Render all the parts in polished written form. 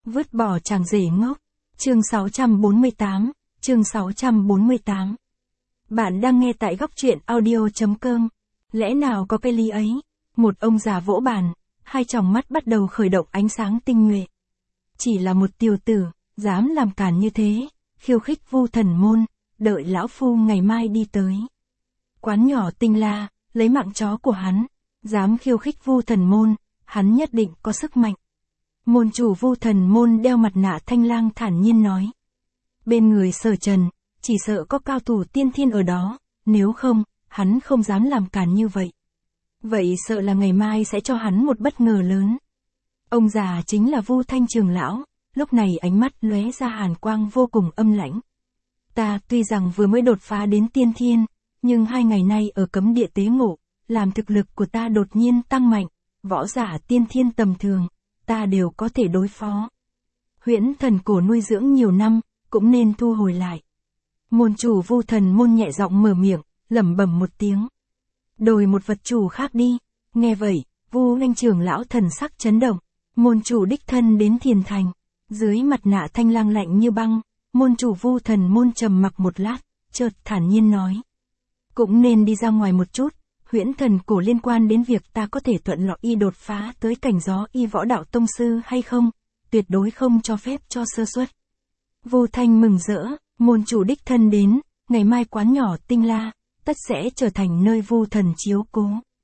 Vứt bỏ chàng rể ngốc. Chương 648, chương 648. Bạn đang nghe tại góc truyện audio.com. Lẽ nào có cái lý ấy? Một ông già vỗ bàn, hai tròng mắt bắt đầu khởi động ánh sáng tinh nhuệ. Chỉ là một tiểu tử, dám làm cản như thế, khiêu khích Vu Thần Môn, đợi lão phu ngày mai đi tới. Quán nhỏ Tinh La, lấy mạng chó của hắn, dám khiêu khích Vu Thần Môn, hắn nhất định có sức mạnh. Môn chủ Vu Thần Môn đeo mặt nạ thanh lang thản nhiên nói. Bên người Sở Trần, chỉ sợ có cao thủ tiên thiên ở đó, nếu không, hắn không dám làm cản như vậy. Vậy sợ là ngày mai sẽ cho hắn một bất ngờ lớn. Ông già chính là Vu Thanh trưởng lão, lúc này ánh mắt lóe ra hàn quang vô cùng âm lãnh. Ta tuy rằng vừa mới đột phá đến tiên thiên, nhưng 2 ngày nay ở cấm địa tế ngộ, làm thực lực của ta đột nhiên tăng mạnh, võ giả tiên thiên tầm thường, ta đều có thể đối phó. Huyễn thần cổ nuôi dưỡng nhiều năm, cũng nên thu hồi lại. Môn chủ Vu Thần Môn nhẹ giọng mở miệng, lẩm bẩm một tiếng. Đổi một vật chủ khác đi. Nghe vậy, Vu Anh trưởng lão thần sắc chấn động. Môn chủ đích thân đến Thiền Thành. Dưới mặt nạ thanh lang lạnh như băng, môn chủ Vu Thần Môn trầm mặc một lát, chợt thản nhiên nói. Cũng nên đi ra ngoài một chút, huyễn thần cổ liên quan đến việc ta có thể thuận lợi y đột phá tới cảnh gió y võ đạo tông sư hay không, tuyệt đối không cho phép cho sơ suất. Vu Thanh mừng rỡ, môn chủ đích thân đến, ngày mai quán nhỏ Tinh La, tất sẽ trở thành nơi Vu Thần chiếu cố.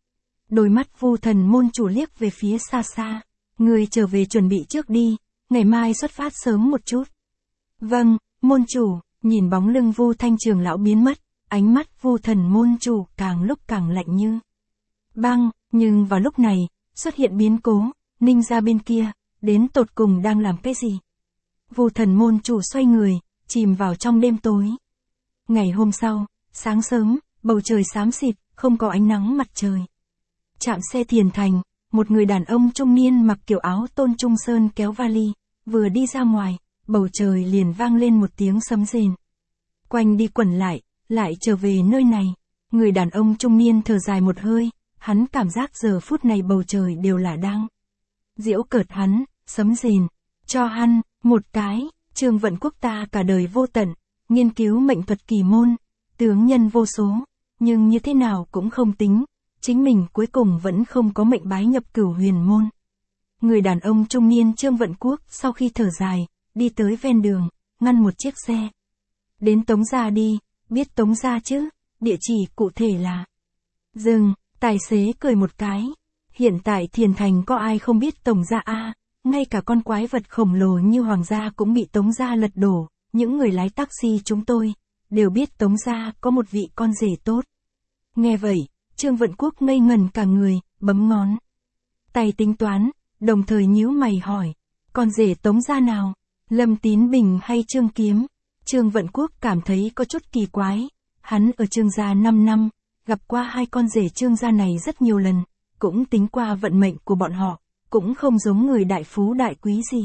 Đôi mắt Vu Thần Môn chủ liếc về phía xa xa, người trở về chuẩn bị trước đi, ngày mai xuất phát sớm một chút. Vâng, môn chủ, nhìn bóng lưng Vu Thanh trưởng lão biến mất, ánh mắt Vu Thần Môn chủ càng lúc càng lạnh như băng, nhưng vào lúc này, xuất hiện biến cố, Ninh gia bên kia, đến tột cùng đang làm cái gì? Vu Thần Môn chủ xoay người, chìm vào trong đêm tối. Ngày hôm sau, sáng sớm, bầu trời xám xịt, không có ánh nắng mặt trời. Trạm xe Thiền Thành, một người đàn ông trung niên mặc kiểu áo tôn trung sơn kéo vali, vừa đi ra ngoài, bầu trời liền vang lên một tiếng sấm rền. Quanh đi quẩn lại trở về nơi này. Người đàn ông trung niên thở dài một hơi, hắn cảm giác giờ phút này bầu trời đều là đang giễu cợt hắn, sấm rền, cho hắn một cái. Trương Vận Quốc ta cả đời vô tận, nghiên cứu mệnh thuật kỳ môn, tướng nhân vô số, nhưng như thế nào cũng không tính, chính mình cuối cùng vẫn không có mệnh bái nhập Cửu Huyền môn. Người đàn ông trung niên Trương Vận Quốc sau khi thở dài, đi tới ven đường, ngăn một chiếc xe. Đến Tống gia đi, biết Tống gia chứ, địa chỉ cụ thể là. Dừng, tài xế cười một cái. Hiện tại Thiền Thành có ai không biết Tống gia a? Ngay cả con quái vật khổng lồ như Hoàng gia cũng bị Tống gia lật đổ, những người lái taxi chúng tôi, đều biết Tống gia có một vị con rể tốt. Nghe vậy, Trương Vận Quốc ngây ngẩn cả người, bấm ngón tay tính toán, đồng thời nhíu mày hỏi, con rể Tống gia nào? Lâm Tín Bình hay Trương Kiếm? Trương Vận Quốc cảm thấy có chút kỳ quái, hắn ở Trương gia 5 năm, gặp qua 2 con rể Trương gia này rất nhiều lần, cũng tính qua vận mệnh của bọn họ, cũng không giống người đại phú đại quý gì.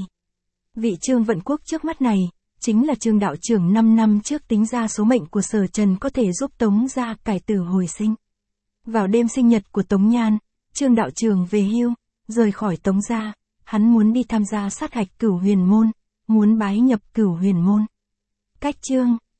Vị Trương Vận Quốc trước mắt này, chính là Trương đạo trưởng 5 năm trước tính ra số mệnh của Sở Trần có thể giúp Tống gia cải tử hồi sinh. Vào đêm sinh nhật của Tống Nhan, Trương đạo trưởng về hưu, rời khỏi Tống gia, hắn muốn đi tham gia sát hạch Cửu Huyền môn, muốn bái nhập Cửu Huyền môn. Cách Trương